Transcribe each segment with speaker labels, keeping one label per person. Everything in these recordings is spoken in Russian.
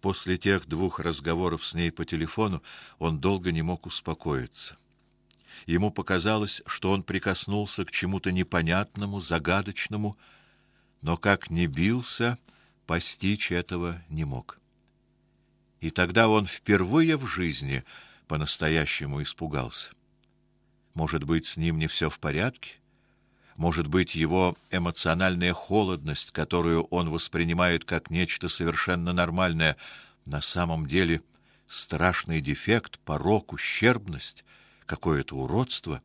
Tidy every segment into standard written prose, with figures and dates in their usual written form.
Speaker 1: После тех двух разговоров с ней по телефону он долго не мог успокоиться. Ему показалось, что он прикоснулся к чему-то непонятному, загадочному, но как ни бился, постичь этого не мог. И тогда он впервые в жизни по-настоящему испугался. Может быть, с ним не все в порядке? Может быть, его эмоциональная холодность, которую он воспринимает как нечто совершенно нормальное, на самом деле страшный дефект, порок, ущербность, какое-то уродство?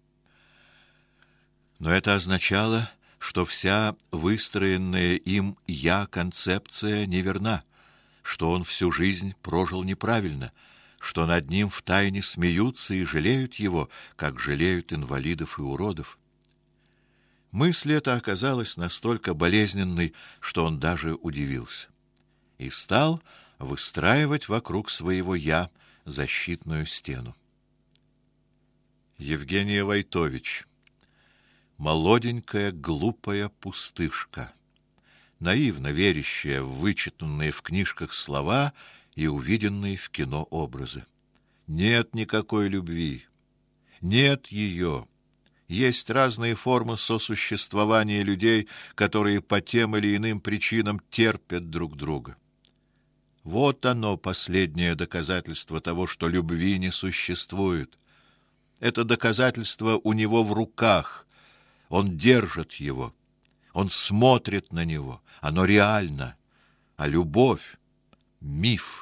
Speaker 1: Но это означало, что вся выстроенная им концепция неверна, что он всю жизнь прожил неправильно, что над ним втайне смеются и жалеют его, как жалеют инвалидов и уродов. Мысль эта оказалась настолько болезненной, что он даже удивился и стал выстраивать вокруг своего «я» защитную стену. Евгения Войтович, молоденькая, глупая пустышка, наивно верящая в вычитанные в книжках слова и увиденные в кино образы. Нет никакой любви, нет ее. Есть разные формы сосуществования людей, которые по тем или иным причинам терпят друг друга. Вот оно, последнее доказательство того, что любви не существует. Это доказательство у него в руках. Он держит его. Он смотрит на него. Оно реально. А любовь — миф.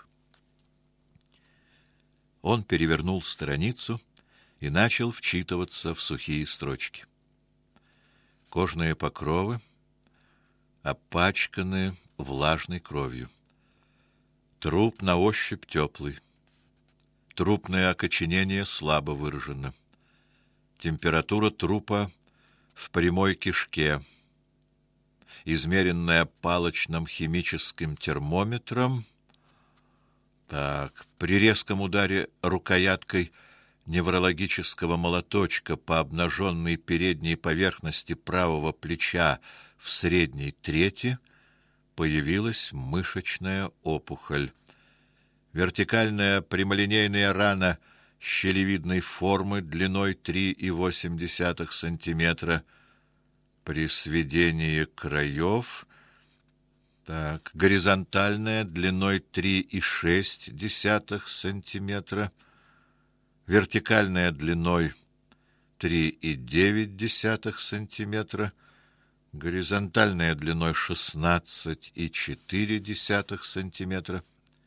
Speaker 1: Он перевернул страницу и начал вчитываться в сухие строчки. Кожные покровы опачканы влажной кровью. Труп на ощупь теплый. Трупное окоченение слабо выражено. Температура трупа в прямой кишке, измеренная палочным химическим термометром. Так, при резком ударе рукояткой неврологического молоточка по обнаженной передней поверхности правого плеча в средней трети появилась мышечная опухоль. Вертикальная прямолинейная рана щелевидной формы длиной 3,8 сантиметра. При сведении краев, так, горизонтальная длиной 3,6 сантиметра. Вертикальная длиной 3,9 сантиметра, горизонтальная длиной 16,4 сантиметра.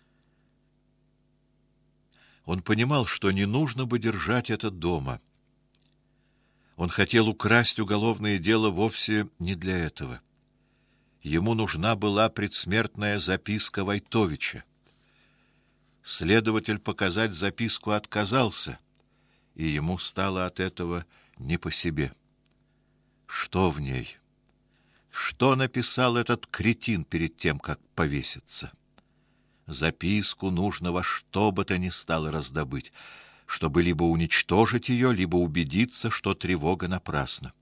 Speaker 1: Он понимал, что не нужно бы держать это дома. Он хотел украсть уголовное дело вовсе не для этого. Ему нужна была предсмертная записка Войтовича. Следователь показать записку отказался, и ему стало от этого не по себе. Что в ней? Что написал этот кретин перед тем, как повеситься? Записку нужно во что бы то ни стало раздобыть, чтобы либо уничтожить ее, либо убедиться, что тревога напрасна.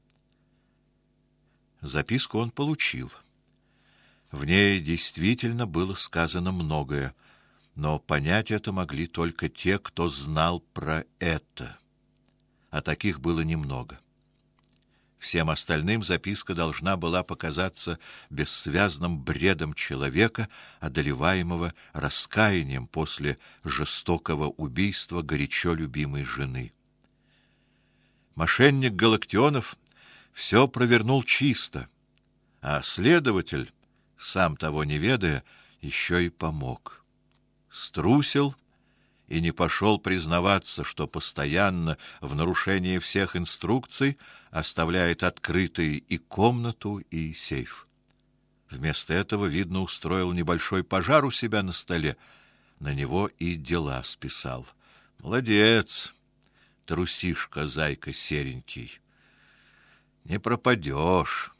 Speaker 1: Записку он получил. В ней действительно было сказано многое, но понять это могли только те, кто знал про это. А таких было немного. Всем остальным записка должна была показаться бессвязным бредом человека, одолеваемого раскаянием после жестокого убийства горячо любимой жены. Мошенник Галактионов все провернул чисто, а следователь, сам того не ведая, еще и помог. Струсил и не пошел признаваться, что постоянно в нарушении всех инструкций оставляет открытой и комнату, и сейф. Вместо этого, видно, устроил небольшой пожар у себя на столе, на него и дела списал. Молодец, трусишка, зайка серенький. Не пропадешь.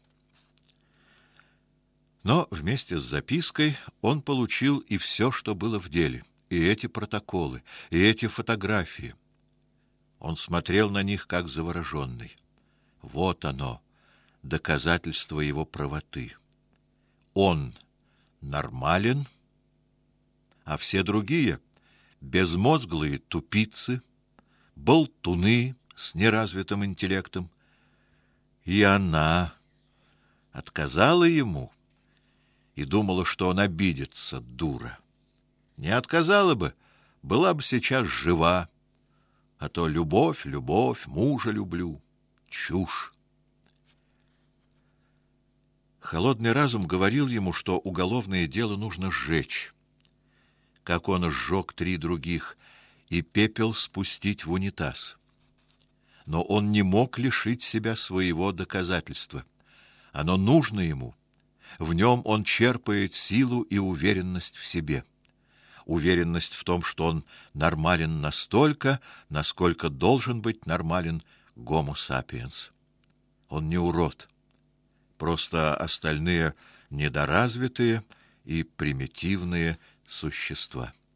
Speaker 1: Но вместе с запиской он получил и все, что было в деле, и эти протоколы, и эти фотографии. Он смотрел на них как завороженный. Вот оно, доказательство его правоты. Он нормален, а все другие — безмозглые тупицы, болтуны с неразвитым интеллектом. И она отказала ему и думала, что он обидится, дура. Не отказала бы, была бы сейчас жива, а то любовь, любовь, мужа люблю. Чушь. Холодный разум говорил ему, что уголовное дело нужно сжечь, как он сжег 3 других, и пепел спустить в унитаз. Но он не мог лишить себя своего доказательства. Оно нужно ему. В нем он черпает силу и уверенность в себе. Уверенность в том, что он нормален настолько, насколько должен быть нормален Homo sapiens. Он не урод. Просто остальные недоразвитые и примитивные существа.